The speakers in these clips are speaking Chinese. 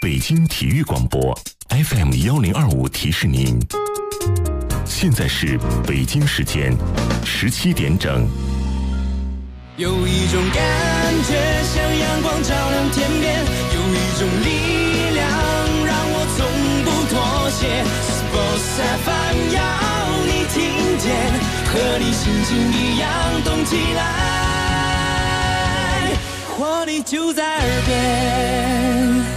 北京体育广播 FM1025提示您，现在是北京时间17点整。 有一种感觉像阳光照亮天边，有一种力量让我从不妥协。Sports FM 要你听见，和你心情一样动起来，活力就在耳边。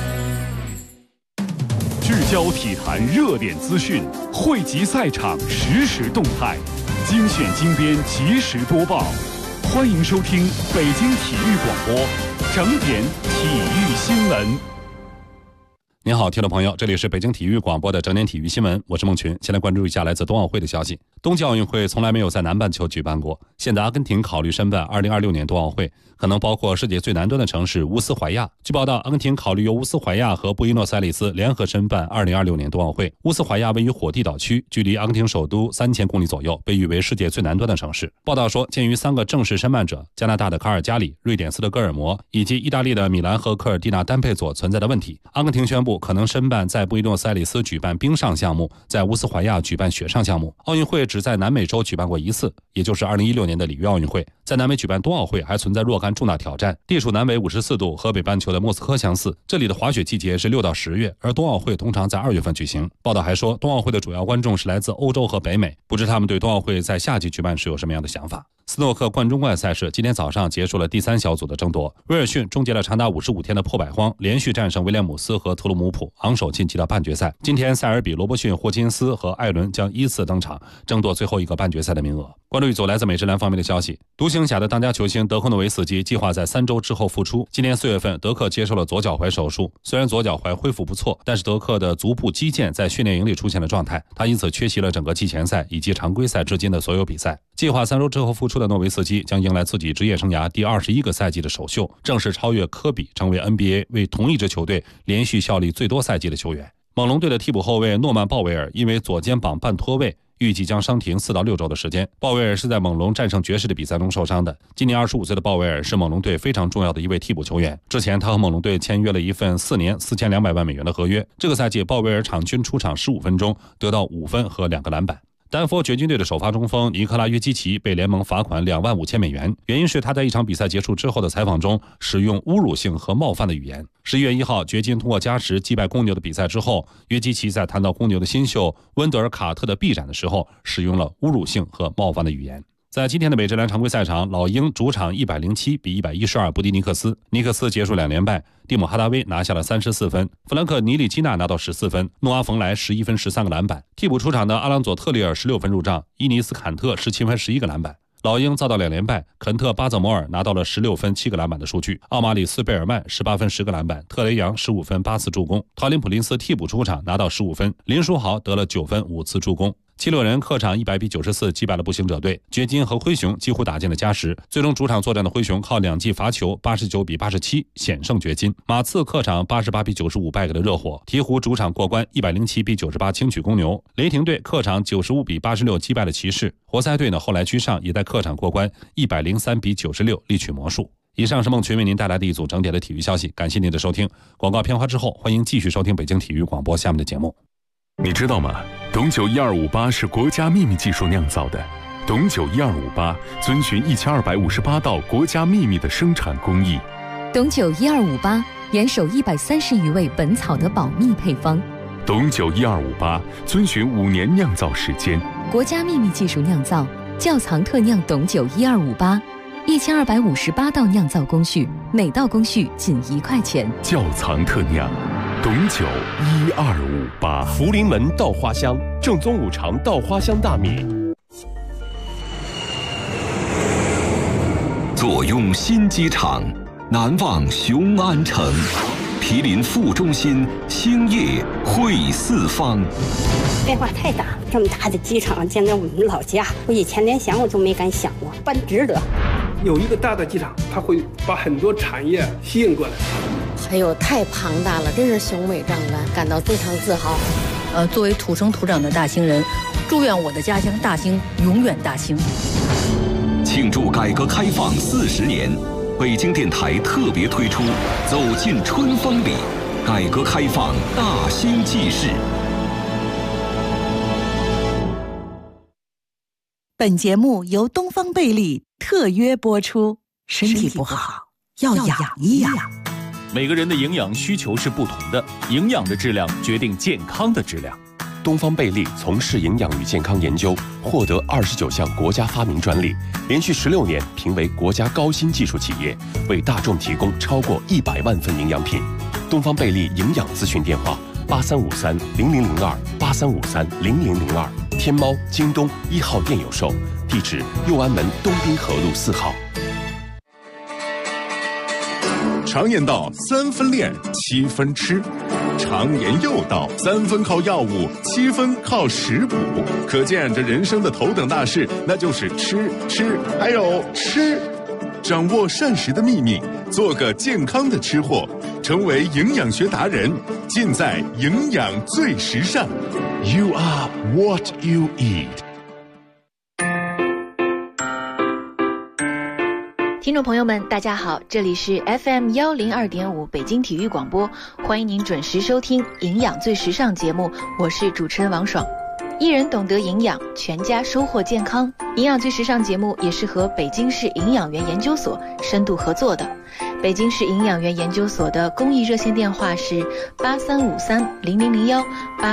聚焦体坛热点资讯，汇集赛场实时动态，精选精编即时播报。欢迎收听北京体育广播整点体育新闻。 您好，听众朋友，这里是北京体育广播的整点体育新闻，我是孟群。先来关注一下来自冬奥会的消息。冬季奥运会从来没有在南半球举办过，现在阿根廷考虑申办2026年冬奥会，可能包括世界最南端的城市乌斯怀亚。据报道，阿根廷考虑由乌斯怀亚和布宜诺斯艾利斯联合申办2026年冬奥会。乌斯怀亚位于火地岛区，距离阿根廷首都3000公里左右，被誉为世界最南端的城市。报道说，鉴于3个正式申办者加拿大的卡尔加里、瑞典斯德哥尔摩以及意大利的米兰和科尔蒂纳丹佩佐存在的问题，阿根廷宣布可能申办在布宜诺斯艾利斯举办冰上项目，在乌斯怀亚举办雪上项目。奥运会只在南美洲举办过一次，也就是2016年的里约奥运会。在南美举办冬奥会还存在若干重大挑战。地处南纬54度，和北半球的莫斯科相似，这里的滑雪季节是6到10月，而冬奥会通常在2月份举行。报道还说，冬奥会的主要观众是来自欧洲和北美，不知他们对冬奥会在夏季举办时有什么样的想法。斯诺克冠中冠赛事今天早上结束了第3小组的争夺，威尔逊终结了长达55天的破百荒，连续战胜威廉姆斯和特鲁姆普，昂首晋级到半决赛。今天塞尔比、罗伯逊、霍金斯和艾伦将依次登场，争夺最后一个半决赛的名额。关注一组来自美职篮方面的消息，独行侠的当家球星德克诺维斯基计划在3周之后复出。今年4月份，德克接受了左脚踝手术，虽然左脚踝恢复不错，但是德克的足部肌腱在训练营里出现了状态，他因此缺席了整个季前赛以及常规赛至今的所有比赛。计划3周之后复出的诺维斯基将迎来自己职业生涯第21个赛季的首秀，正式超越科比，成为 NBA 为同一支球队连续效力最多赛季的球员。猛龙队的替补后卫诺曼·鲍威尔因为左肩膀半脱位，预计将伤停4到6周的时间。鲍威尔是在猛龙战胜爵士的比赛中受伤的。今年25岁的鲍威尔是猛龙队非常重要的一位替补球员。之前他和猛龙队签约了一份4年4200万美元的合约。这个赛季鲍威尔场均出场15分钟，得到5分和2个篮板。丹佛掘金队的首发中锋尼克拉约基奇被联盟罚款25000美元，原因是他在一场比赛结束之后的采访中使用侮辱性和冒犯的语言。11月1号，掘金通过加时击败公牛的比赛之后，约基奇在谈到公牛的新秀温德尔卡特的臂展的时候，使用了侮辱性和冒犯的语言。在今天的美职篮常规赛场，老鹰主场107比112不敌尼克斯，尼克斯结束2连败，蒂姆哈达威拿下了34分，弗兰克尼里基纳拿到14分，诺阿冯莱11分13个篮板。替补出场的阿朗佐特里尔16分入账，伊尼斯坎特17分11个篮板。老鹰遭到2连败，肯特巴泽摩尔拿到了16分7个篮板的数据，奥马里斯贝尔曼18分10个篮板，特雷杨15分8次助攻，陶林普林斯替补出场拿到15分，林书豪得了9分5次助攻。76人客场100比94击败了步行者队，掘金和灰熊几乎打进了加时，最终主场作战的灰熊靠2记罚球89比87险胜掘金。马刺客场88比95败给了热火，鹈鹕主场过关107比98轻取公牛，雷霆队客场95比86击败了骑士，活塞队呢后来居上，也在客场过关103比96力取魔术。以上是孟群为您带来的一组整点的体育消息，感谢您的收听。广告片花之后，欢迎继续收听北京体育广播下面的节目。 你知道吗？董酒1258是国家秘密技术酿造的。董酒1258遵循1258道国家秘密的生产工艺。 董酒1258严守130余味本草的保密配方。 董酒1258遵循5年酿造时间。 国家秘密技术酿造，窖藏特酿董酒1258，1258道酿造工序，每道工序仅1块钱。 窖藏特酿。董酒1258， 福临门稻花香，正宗五常稻花香大米。 坐拥新机场，难忘雄安城。毗邻副中心，兴业汇四方。 变化太大，这么大的机场建在我们老家，我以前连想我都没敢想过，办值得。 有一个大的机场，它会把很多产业吸引过来。 哎呦，太庞大了，真是雄伟壮观，感到非常自豪。 作为土生土长的大兴人，祝愿我的家乡大兴永远大兴。 庆祝改革开放40年，北京电台特别推出《走进春风里》， 改革开放大兴纪事。 本节目由东方贝利特约播出。身体不好要养一养。 每个人的营养需求是不同的，营养的质量决定健康的质量。东方贝利从事营养与健康研究，获得29项国家发明专利，连续16年评为国家高新技术企业，为大众提供超过100万份营养品。东方贝利营养咨询电话83530002，83530002，天猫、京东1号店有售，地址右安门东滨河路4号。 常言道3分练7分吃，常言又道3分靠药物7分靠食补，可见这人生的头等大事那就是吃还有吃。掌握膳食的秘密，做个健康的吃货，成为营养学达人，尽在营养最时尚。 You are what you eat。 听众朋友们大家好，这里是 FM102.5 北京体育广播，欢迎您准时收听营养最时尚节目，我是主持人王爽。一人懂得营养，全家收获健康。营养最时尚节目也是和北京市营养员研究所深度合作的。北京市营养员研究所的公益热线电话是83530001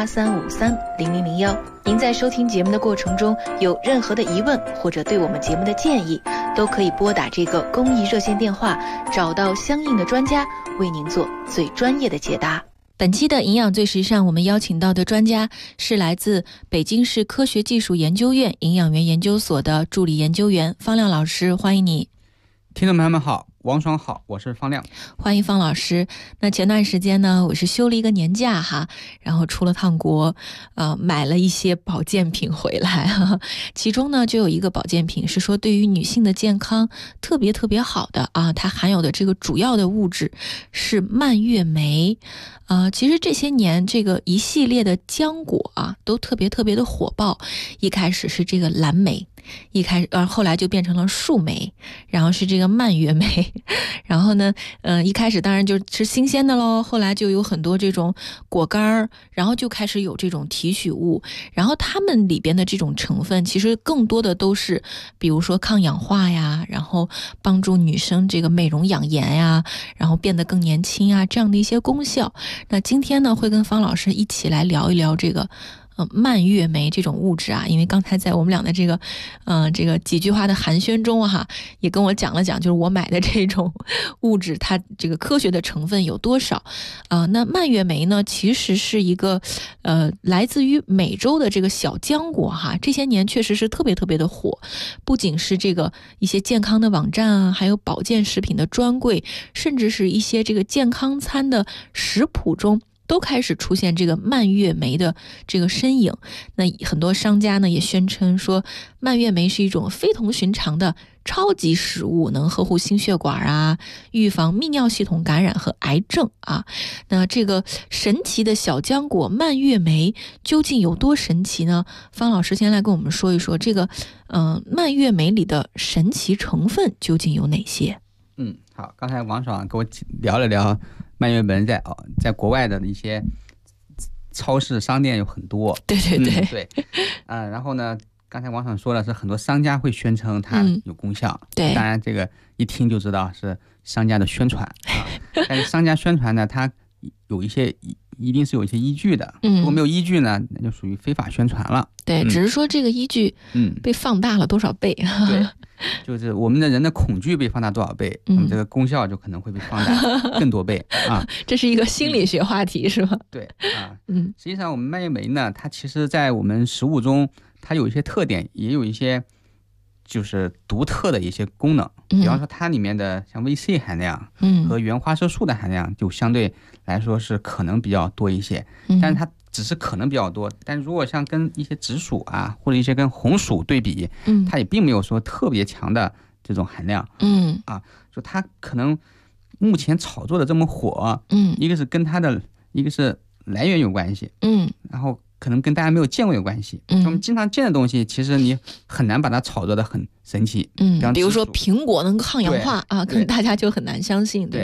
83530001。您在收听节目的过程中有任何的疑问或者对我们节目的建议，都可以拨打这个公益热线电话，找到相应的专家为您做最专业的解答。本期的营养最时尚，我们邀请到的专家是来自北京市科学技术研究院营养员研究所的助理研究员方亮老师，欢迎你。 听众朋友们好，王爽好，我是方亮， 欢迎方老师。那前段时间呢，我是休了一个年假哈，然后出了趟国，买了一些保健品回来，其中呢就有一个保健品是说对于女性的健康特别好的啊，它含有的这个主要的物质是蔓越莓。其实这些年这个一系列的浆果啊都特别的火爆，一开始是这个蓝莓，后来就变成了树莓，然后是这个蔓越莓，然后呢一开始当然就吃新鲜的咯，后来就有很多这种果干，然后就开始有这种提取物，然后它们里边的这种成分其实更多的都是比如说抗氧化呀，然后帮助女生这个美容养颜呀，然后变得更年轻啊，这样的一些功效。那今天呢会跟方老师一起来聊一聊这个蔓越莓这种物质啊，因为刚才在我们俩的这个几句话的寒暄中哈，也跟我讲了讲，就是我买的这种物质它这个科学的成分有多少那蔓越莓呢其实是一个来自于美洲的这个小浆果哈，这些年确实是特别的火，不仅是这个一些健康的网站啊，还有保健食品的专柜，甚至是一些这个健康餐的食谱中都开始出现这个蔓越莓的这个身影。那很多商家呢也宣称说，蔓越莓是一种非同寻常的超级食物，能呵护心血管啊，预防泌尿系统感染和癌症啊。那这个神奇的小浆果蔓越莓究竟有多神奇呢？方老师先来跟我们说一说这个蔓越莓里的神奇成分究竟有哪些。 好，刚才王爽跟我聊了聊蔓越莓在国外的一些超市商店有很多， 对， 然后呢，刚才王爽说了是很多商家会宣称它有功效， 对， 当然这个一听就知道是商家的宣传但是商家宣传呢，它有一些一定是有一些依据的，如果没有依据呢，那就属于非法宣传了。 对，只是说这个依据被放大了多少倍对，就是我们的人的恐惧被放大多少倍，那么这个功效就可能会被放大更多倍啊。 这是一个心理学话题是吧？ 对啊，实际上我们蔓越莓呢，它其实在我们食物中它有一些特点，也有一些就是独特的一些功能，比方说它里面的像 VC 含量和原花色素的含量就相对来说是可能比较多一些，但是它只是可能比较多，但如果像跟一些紫薯啊或者一些跟红薯对比，它也并没有说特别强的这种含量，就它可能目前炒作的这么火，一个是跟它的一个是来源有关系，然后可能跟大家没有见过有关系，我们经常见的东西其实你很难把它炒作的很神奇， 比如说苹果能抗氧化啊，可能大家就很难相信，对吧？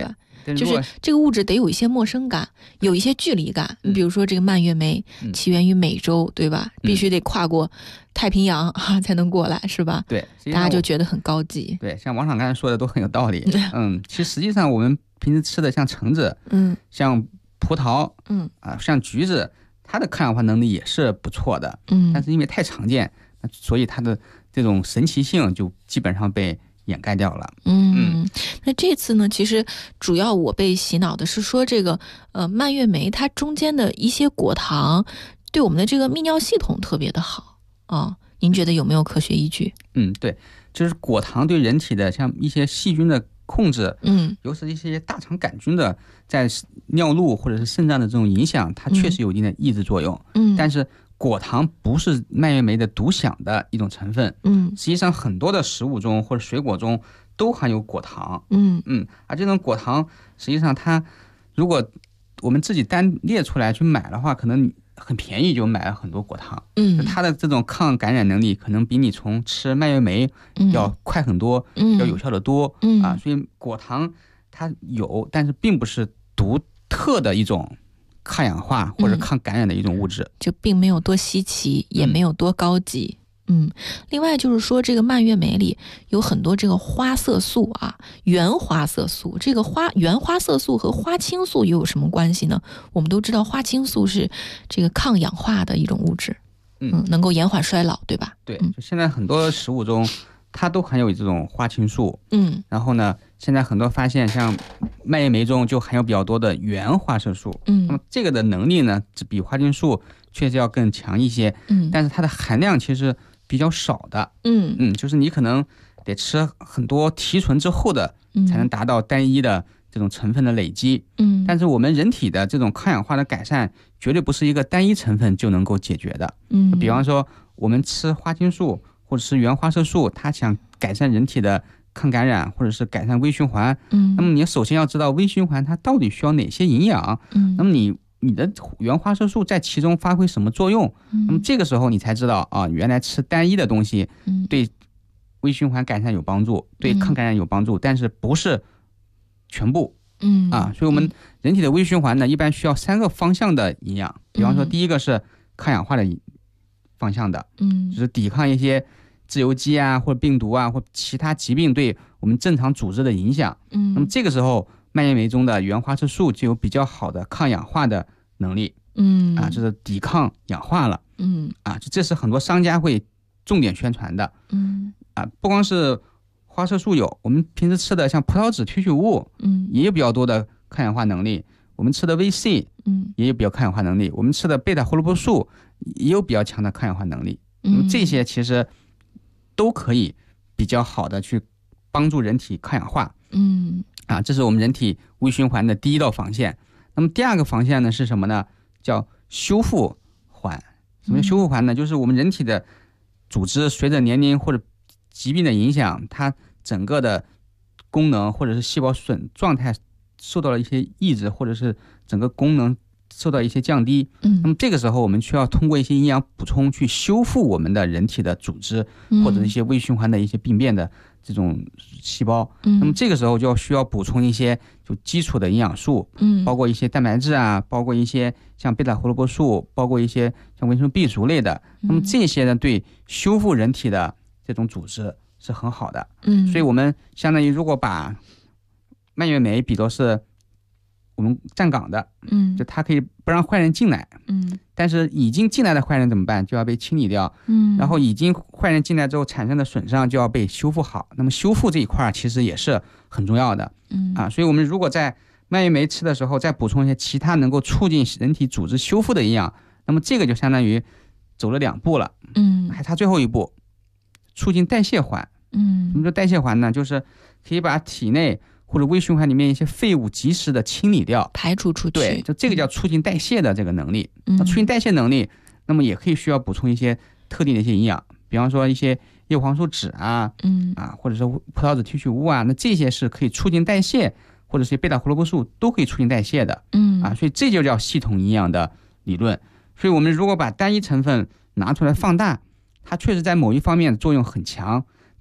就是这个物质得有一些陌生感，有一些距离感。你比如说这个蔓越莓起源于美洲，对吧？必须得跨过太平洋才能过来，是吧？ 对， 大家就觉得很高级。 对，像王厂刚才说的都很有道理。其实实际上我们平时吃的像橙子，像葡萄，像橘子，它的抗氧化能力也是不错的。但是因为太常见，所以它的这种神奇性就基本上被掩盖掉了。 那这次呢，其实主要我被洗脑的是说这个蔓越莓它中间的一些果糖对我们的这个泌尿系统特别的好啊。您觉得有没有科学依据？ 对，就是果糖对人体的像一些细菌的控制，尤其是一些大肠杆菌的在尿路或者是肾脏的这种影响，它确实有一定的抑制作用。但是果糖不是蔓越莓的独享的一种成分。实际上很多的食物中或者水果中都含有果糖。而这种果糖实际上它如果我们自己单列出来去买的话，可能很便宜就买了很多果糖。它的这种抗感染能力可能比你从吃蔓越莓要快很多，要有效的多。所以果糖它有，但是并不是独特的一种抗氧化或者抗感染的一种物质， 就并没有多稀奇，也没有多高级。另外就是说这个蔓越莓里有很多这个花色素啊，原花色素。这个原花色素和花青素又有什么关系呢？我们都知道花青素是这个抗氧化的一种物质，能够延缓衰老，对吧？ 对，就现在很多食物中它都含有这种花青素。然后呢，现在很多发现像蔓越莓中就含有比较多的原花色素。那么这个的能力呢，比花青素确实要更强一些。但是它的含量其实比较少的。就是你可能得吃很多提纯之后的才能达到单一的这种成分的累积。但是我们人体的这种抗氧化的改善绝对不是一个单一成分就能够解决的。比方说我们吃花青素或者是原花色素，它想改善人体的抗感染或者是改善微循环，那么你首先要知道微循环它到底需要哪些营养，那么你的原花色素在其中发挥什么作用，那么这个时候你才知道原来吃单一的东西对微循环改善有帮助，对抗感染有帮助，但是不是全部。所以我们人体的微循环呢，一般需要3个方向的营养。比方说第一个是抗氧化的方向的，就是抵抗一些自由基啊或者病毒啊或其他疾病对我们正常组织的影响。那么这个时候蔓越莓中的原花色素就有比较好的抗氧化的能力。就是抵抗氧化了。这是很多商家会重点宣传的。不光是花色素有，我们平时吃的像葡萄籽提取物，也有比较多的抗氧化能力。我们吃的 VC，也有比较抗氧化能力。我们吃的贝塔胡萝卜素也有比较强的抗氧化能力。这些其实都可以比较好的去帮助人体抗氧化。这是我们人体微循环的第一道防线。那么第二个防线呢是什么呢？叫修复环。什么叫修复环呢？就是我们人体的组织随着年龄或者疾病的影响，它整个的功能或者是细胞损状态受到了一些抑制，或者是整个功能受到一些降低。那么这个时候我们需要通过一些营养补充去修复我们的人体的组织，或者一些微循环的一些病变的这种细胞。那么这个时候就需要补充一些就基础的营养素，包括一些蛋白质啊，包括一些像贝塔胡萝卜素，包括一些像维生素 B 族类的。那么这些呢，对修复人体的这种组织是很好的。所以我们相当于如果把蔓越莓比作是我们站岗的，就它可以不让坏人进来，但是已经进来的坏人怎么办？就要被清理掉，然后已经坏人进来之后产生的损伤就要被修复好。那么修复这一块其实也是很重要的。所以我们如果在蔓越莓吃的时候再补充一些其他能够促进人体组织修复的营养，那么这个就相当于走了2步了。还差最后一步，促进代谢环。什么叫代谢环呢？就是可以把体内或者微循环里面一些废物及时的清理掉， 排除出去。 对，就这个叫促进代谢的这个能力。那促进代谢能力，那么也可以需要补充一些特定的一些营养，比方说一些叶黄素酯啊，或者是葡萄籽提取物啊，那这些是可以促进代谢，或者是贝塔胡萝卜素都可以促进代谢的。所以这就叫系统营养的理论。所以我们如果把单一成分拿出来放大，它确实在某一方面作用很强，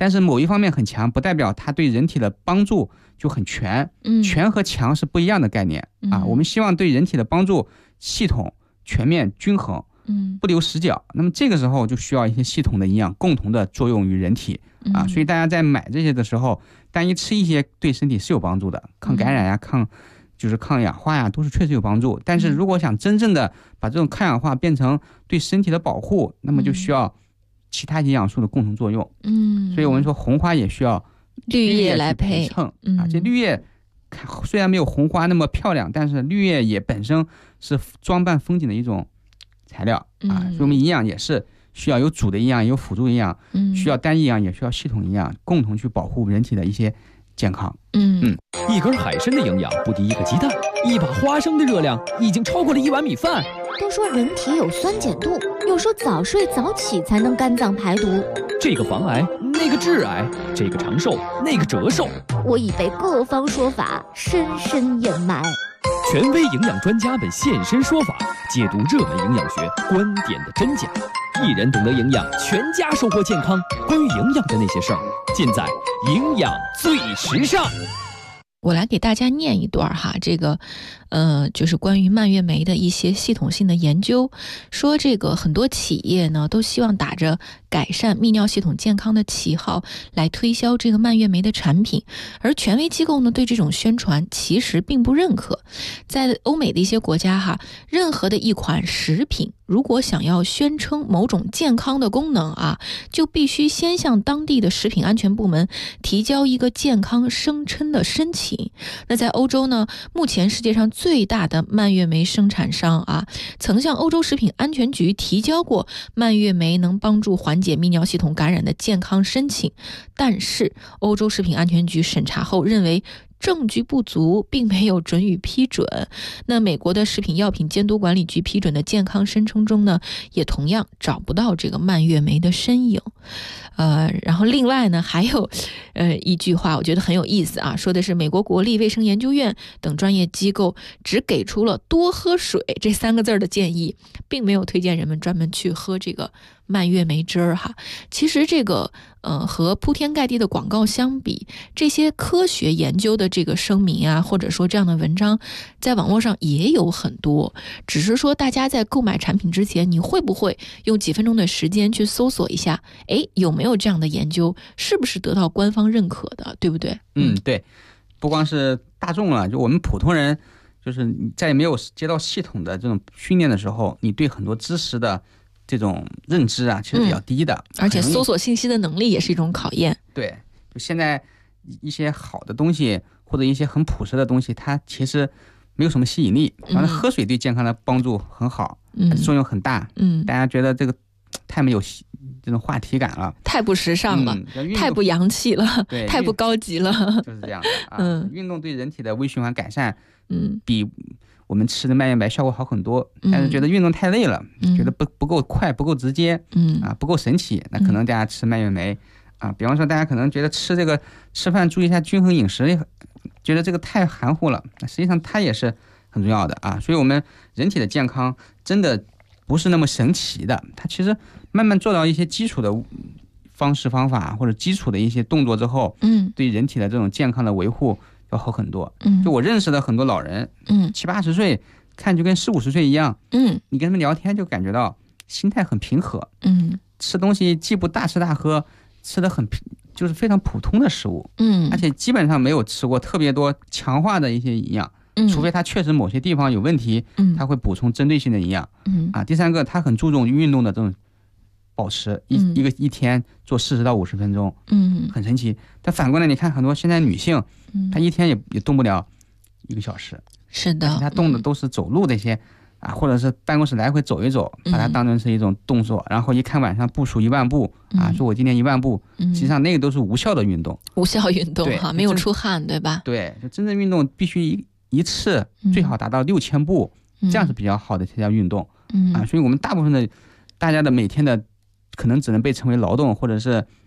但是某一方面很强，不代表它对人体的帮助就很全。全和强是不一样的概念啊。我们希望对人体的帮助系统、全面、均衡，不留死角。那么这个时候就需要一些系统的营养共同的作用于人体啊。所以大家在买这些的时候，单一吃一些对身体是有帮助的，抗感染呀、抗氧化呀，都是确实有帮助。但是如果想真正的把这种抗氧化变成对身体的保护，那么就需要其他营养素的共同作用。所以我们说红花也需要绿叶来陪衬啊。这绿叶虽然没有红花那么漂亮，但是绿叶也本身是装扮风景的一种材料啊。所以我们营养也是需要有主的营养，有辅助营养，需要单一营养，也需要系统营养，共同去保护人体的一些健康。 一根海参的营养不敌一个鸡蛋，一把花生的热量已经超过了1碗米饭。 都说人体有酸碱度，又说早睡早起才能肝脏排毒。 这个防癌，那个致癌，这个长寿，那个折寿。 我已被各方说法深深掩埋。 权威营养专家们现身说法，解读热门营养学观点的真假。一人懂得营养，全家收获健康。关于营养的那些事儿，尽在营养最时尚。 我来给大家念一段哈，这个就是关于蔓越莓的一些系统性的研究，说这个很多企业呢都希望打着改善泌尿系统健康的旗号来推销这个蔓越莓的产品，而权威机构呢对这种宣传其实并不认可。在欧美的一些国家哈，任何的一款食品如果想要宣称某种健康的功能啊，就必须先向当地的食品安全部门提交一个健康声称的申请。那在欧洲呢，目前世界上最大的蔓越莓生产商啊，曾向欧洲食品安全局提交过蔓越莓能帮助缓解泌尿系统感染的健康申请，但是欧洲食品安全局审查后认为证据不足，并没有准予批准。那美国的食品药品监督管理局批准的健康声称中呢，也同样找不到这个蔓越莓的身影。然后另外呢，还有一句话我觉得很有意思啊，说的是美国国立卫生研究院等专业机构只给出了多喝水这3个字的建议，并没有推荐人们专门去喝这个蔓越莓汁儿哈。其实这个和铺天盖地的广告相比，这些科学研究的这个声明啊，或者说这样的文章，在网络上也有很多，只是说大家在购买产品之前，你会不会用几分钟的时间去搜索一下，有没有这样的研究，是不是得到官方认可的，对不对？ 对，不光是大众了，就我们普通人，就是你在没有接到系统的这种训练的时候，你对很多知识的这种认知啊，其实比较低的， 而且搜索信息的能力也是一种考验。 对，就现在一些好的东西或者一些很朴实的东西，它其实没有什么吸引力。反正喝水对健康的帮助很好，作用很大。大家觉得这个太没有这种话题感了， 太不时尚了，太不洋气了，太不高级了， 就是这样的啊。运动对人体的微循环改善，比我们吃的蔓越莓效果好很多，但是觉得运动太累了，觉得不够快，不够直接，不够神奇，那可能大家吃蔓越莓啊。比方说大家可能觉得吃饭注意一下均衡饮食，觉得这个太含糊了，实际上它也是很重要的啊。所以我们人体的健康真的不是那么神奇的，它其实慢慢做到一些基础的方式方法或者基础的一些动作之后，对人体的这种健康的维护要好很多。就我认识的很多老人，70、80岁看就跟40、50岁一样，你跟他们聊天就感觉到心态很平和，吃东西既不大吃大喝，吃的就是非常普通的食物，而且基本上没有吃过特别多强化的一些营养，除非他确实某些地方有问题，他会补充针对性的营养。第三个，他很注重运动的这种保持，一天做40到50分钟，很神奇。但反过来，你看很多现在女性，她一天也动不了1个小时， 是的， 她动的都是走路这些啊，或者是办公室来回走一走，把它当成是一种动作，然后一看晚上步数1万步啊，说我今天1万步，实际上那个都是无效的运动， 无效运动哈，没有出汗，对吧？ 对，就真正运动必须一次最好达到6000步，这样是比较好的才叫运动。所以我们大部分的大家的每天的可能只能被称为劳动或者是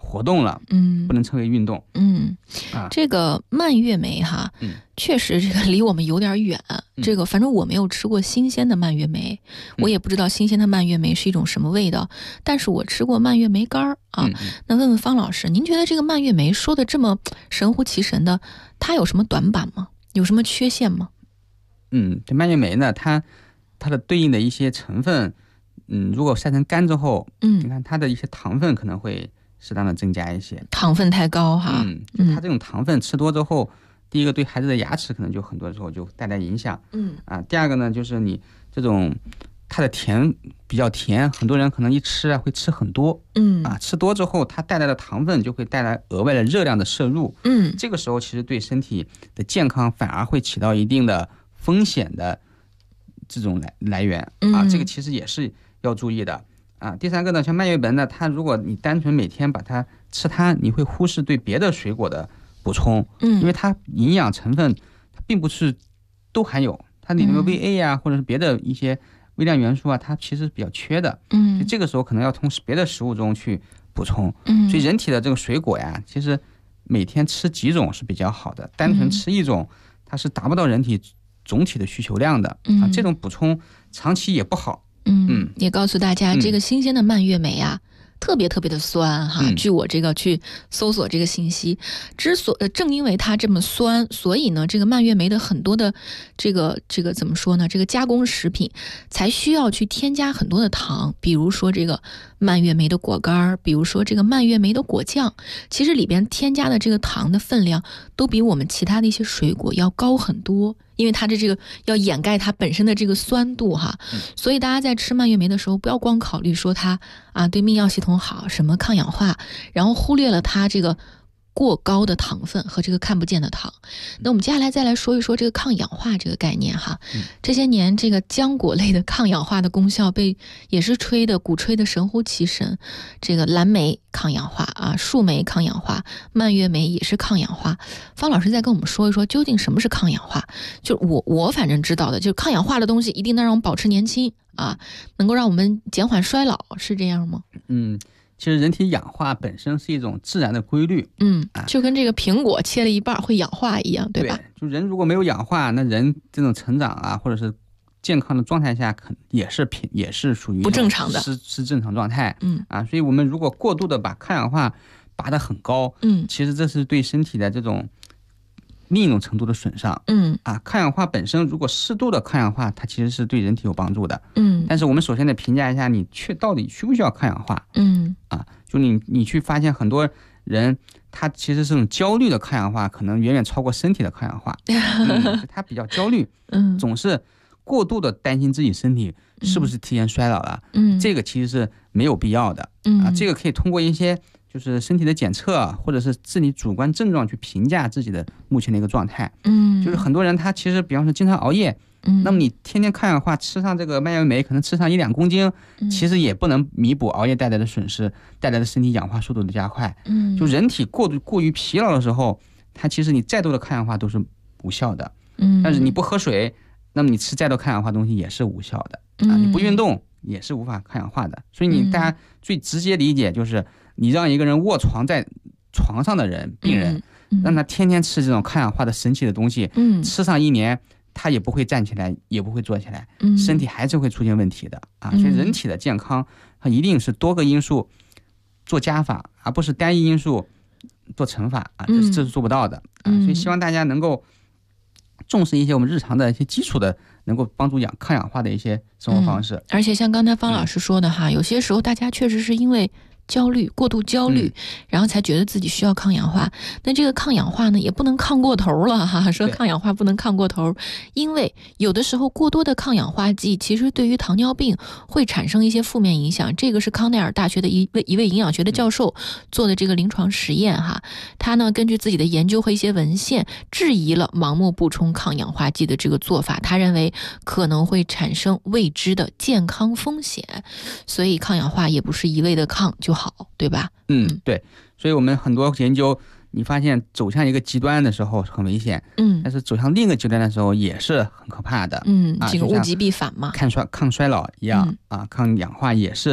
活动了，不能称为运动。 这个蔓越莓哈，确实这个离我们有点远。这个反正我没有吃过新鲜的蔓越莓，我也不知道新鲜的蔓越莓是一种什么味道，但是我吃过蔓越莓干儿啊。那问问方老师，您觉得这个蔓越莓说的这么神乎其神的，它有什么短板吗？有什么缺陷吗？ 这蔓越莓呢，它的对应的一些成分，如果晒成干之后，你看它的一些糖分可能会适当的增加一些， 糖分太高哈。 它这种糖分吃多之后，第一个对孩子的牙齿可能就很多时候就带来影响。第二个呢，就是你这种它的甜比较甜，很多人可能一吃会吃很多。吃多之后，它带来的糖分就会带来额外的热量的摄入。这个时候其实对身体的健康反而会起到一定的风险的这种来源这个其实也是要注意的。第三个呢，像蔓越莓呢，它如果你单纯每天把它吃它，你会忽视对别的水果的补充。因为它营养成分它并不是都含有，它里面的 VA 啊，或者是别的一些微量元素啊，它其实比较缺的。所以这个时候可能要从别的食物中去补充。所以人体的这个水果呀，其实每天吃几种是比较好的，单纯吃一种它是达不到人体总体的需求量的。这种补充长期也不好。 也告诉大家，这个新鲜的蔓越莓啊，特别特别的酸哈。据我这个去搜索这个信息，正因为它这么酸，所以呢，这个蔓越莓的很多的这个怎么说呢？这个加工食品才需要去添加很多的糖，比如说这个蔓越莓的果干，比如说这个蔓越莓的果酱，其实里边添加的这个糖的分量都比我们其他的一些水果要高很多。因为它的这个要掩盖它本身的这个酸度哈，所以大家在吃蔓越莓的时候，不要光考虑说它对泌尿系统好，什么抗氧化，然后忽略了它这个过高的糖分和这个看不见的糖。那我们接下来再来说一说这个抗氧化这个概念哈。这些年这个浆果类的抗氧化的功效也是鼓吹的神乎其神。这个蓝莓抗氧化树莓抗氧化，蔓越莓也是抗氧化。方老师再跟我们说一说，究竟什么是抗氧化？就我反正知道的，就是抗氧化的东西一定能让我们保持年轻能够让我们减缓衰老，是这样吗？ 其实人体氧化本身是一种自然的规律。 就跟这个苹果切了一半会氧化一样，对吧？ 就人如果没有氧化，那人这种成长或者是健康的状态下，也是属于不正常的， 是正常状态。所以我们如果过度的把抗氧化拔得很高，其实这是对身体的这种另一种程度的损伤。抗氧化本身如果适度的抗氧化，它其实是对人体有帮助的。但是我们首先得评价一下你到底需不需要抗氧化。就你去发现很多人他其实这种焦虑的抗氧化可能远远超过身体的抗氧化。他比较焦虑，总是过度的担心自己身体是不是提前衰老了。这个其实是没有必要的。这个可以通过一些就是身体的检测或者是自己主观症状去评价自己的目前的一个状态。就是很多人他其实比方说经常熬夜，那么你天天抗氧化吃上这个蔓越莓，可能吃上1-2公斤，其实也不能弥补熬夜带来的损失，带来的身体氧化速度的加快。就人体过于疲劳的时候，它其实你再多的抗氧化都是无效的。但是你不喝水，那么你吃再多抗氧化东西也是无效的。你不运动也是无法抗氧化的。所以大家最直接理解就是你让一个人卧床在床上的病人，让他天天吃这种抗氧化的神奇的东西，吃上1年他也不会站起来，也不会坐起来，身体还是会出现问题的所以人体的健康它一定是多个因素做加法，而不是单一因素做乘法这是做不到的所以希望大家能够重视一些我们日常的一些基础的能够帮助抗氧化的一些生活方式。 而且像刚才方老师说的有些时候大家确实是因为过度焦虑，然后才觉得自己需要抗氧化。那这个抗氧化呢，也不能抗过头了说抗氧化不能抗过头，因为有的时候过多的抗氧化剂其实对于糖尿病会产生一些负面影响。这个是康奈尔大学的一位营养学的教授做的这个临床实验他呢根据自己的研究和一些文献质疑了盲目补充抗氧化剂的这个做法，他认为可能会产生未知的健康风险。所以抗氧化也不是一味的抗就好，对吧？ 对，所以我们很多研究你发现走向一个极端的时候很危险，但是走向另一个极端的时候也是很可怕的。 这个物极必反嘛， 抗衰老一样抗氧化也是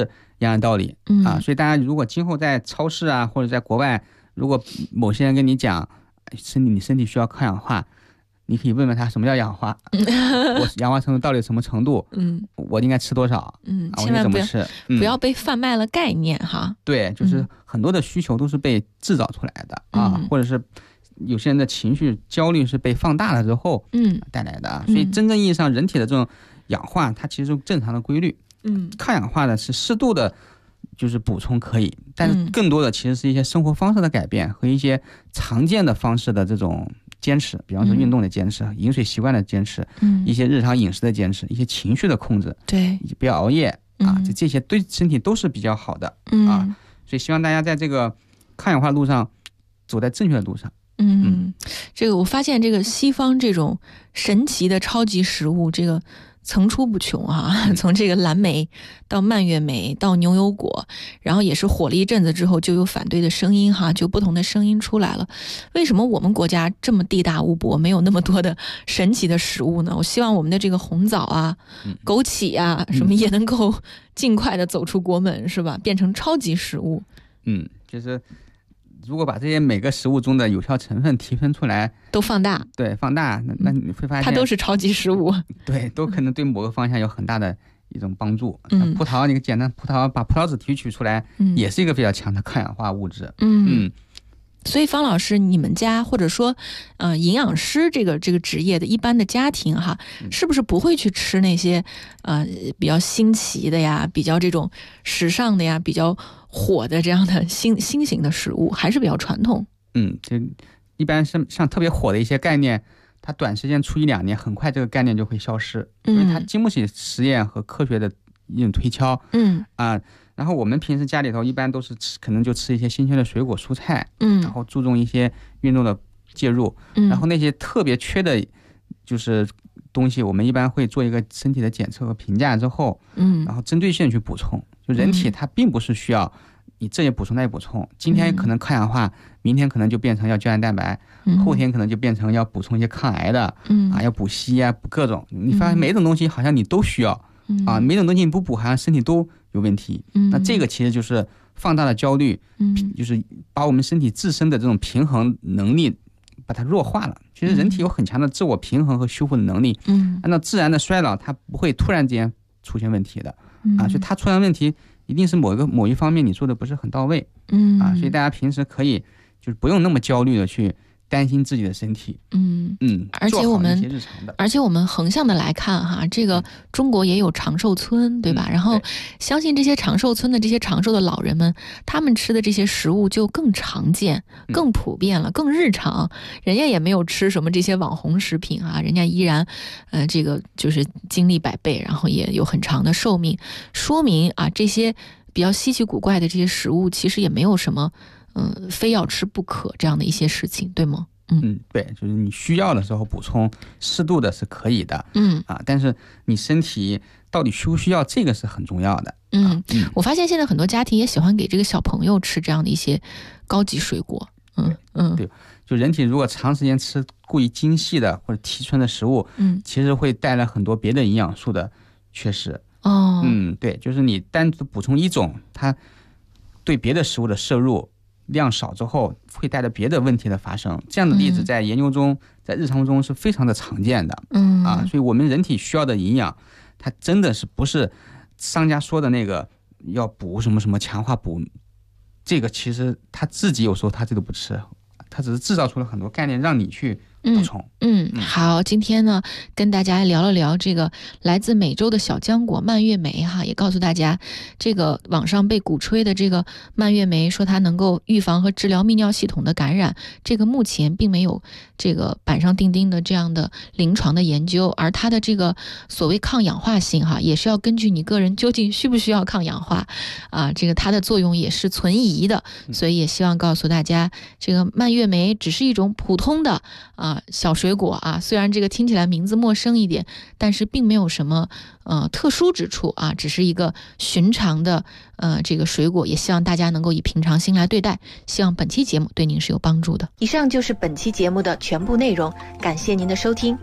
样的道理所以大家如果今后在超市啊或者在国外，如果某些人跟你讲你身体需要抗氧化，你可以问问他什么叫氧化我氧化程度到底什么程度我应该吃多少千万不要被贩卖了概念哈。 对，就是很多的需求都是被制造出来的或者是有些人的情绪焦虑是被放大了之后带来的所以真正意义上人体的这种氧化它其实是正常的规律抗氧化的是适度的就是补充可以，但是更多的其实是一些生活方式的改变和一些常见的方式的这种坚持，比方说运动的坚持饮水习惯的坚持一些日常饮食的坚持，一些情绪的控制， 对， 不要熬夜这些对身体都是比较好的所以希望大家在这个抗氧化路上走在正确的路上这个我发现这个西方这种神奇的超级食物这个层出不穷从这个蓝莓到蔓越莓到牛油果，然后也是火了一阵子之后就有反对的声音就不同的声音出来了。为什么我们国家这么地大物博，没有那么多的神奇的食物呢？我希望我们的这个红枣枸杞什么也能够尽快的走出国门，是吧？变成超级食物。 就是如果把这些每个食物中的有效成分提分出来都放大， 对，放大那你会发现它都是超级食物对，都可能对某个方向有很大的一种帮助葡萄，你简单把葡萄籽提取出来也是一个比较强的抗氧化物质所以方老师你们家或者说营养师这个职业的一般的家庭是不是不会去吃那些比较新奇的呀，比较这种时尚的呀，比较火的这样的新型的食物，还是比较传统就一般是像特别火的一些概念，它短时间出1-2年很快这个概念就会消失因为它经不起实验和科学的一种推敲然后我们平时家里头一般都是可能就吃一些新鲜的水果蔬菜然后注重一些运动的介入然后那些特别缺的就是东西我们一般会做一个身体的检测和评价之后然后针对性去补充就人体它并不是需要你这也补充那也补充今天可能抗氧化明天可能就变成要胶原蛋白后天可能就变成要补充一些抗癌的要补硒补各种你发现每一种东西好像你都需要每种东西你不补好像身体都有问题那这个其实就是放大了焦虑就是把我们身体自身的这种平衡能力把它弱化了其实人体有很强的自我平衡和修复的能力按照自然的衰老它不会突然之间出现问题的所以它出现问题一定是某一方面你做的不是很到位所以大家平时可以就是不用那么焦虑的去担心自己的身体而且我们横向的来看这个中国也有长寿村对吧然后相信这些长寿村的这些长寿的老人们他们吃的这些食物就更常见更普遍了更日常人家也没有吃什么这些网红食品人家依然这个就是精力百倍然后也有很长的寿命说明这些比较稀奇古怪的这些食物其实也没有什么非要吃不可这样的一些事情对吗对就是你需要的时候补充适度的是可以的但是你身体到底需不需要这个是很重要的我发现现在很多家庭也喜欢给这个小朋友吃这样的一些高级水果对就人体如果长时间吃过于精细的或者提纯的食物其实会带来很多别的营养素的缺失对就是你单独补充一种它对别的食物的摄入量少之后会带来别的问题的发生这样的例子在研究中在日常中是非常的常见的所以我们人体需要的营养它真的是不是商家说的那个要补什么什么强化补这个其实他自己有时候他这个不吃他只是制造出了很多概念让你去补充好今天呢跟大家聊了聊这个来自美洲的小浆果蔓越莓也告诉大家这个网上被鼓吹的这个蔓越莓说它能够预防和治疗泌尿系统的感染这个目前并没有这个板上钉钉的这样的临床的研究而它的这个所谓抗氧化性也是要根据你个人究竟需不需要抗氧化这个它的作用也是存疑的所以也希望告诉大家这个蔓越莓只是一种普通的小水果虽然这个听起来名字陌生一点但是并没有什么特殊之处只是一个寻常的这个水果也希望大家能够以平常心来对待希望本期节目对您是有帮助的以上就是本期节目的全部内容感谢您的收听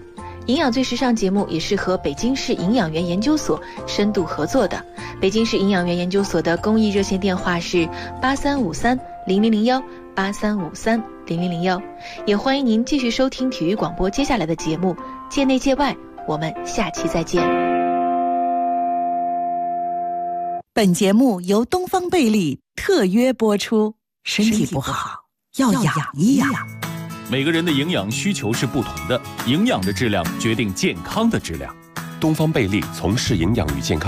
营养最时尚节目也是和北京市营养员研究所深度合作的。北京市营养员研究所的公益热线电话是83530001 83530001，也欢迎您继续收听体育广播接下来的节目，界内界外，我们下期再见。 本节目由东方贝利特约播出，身体不好要养一养。 每个人的营养需求是不同的，营养的质量决定健康的质量。 东方贝利从事营养与健康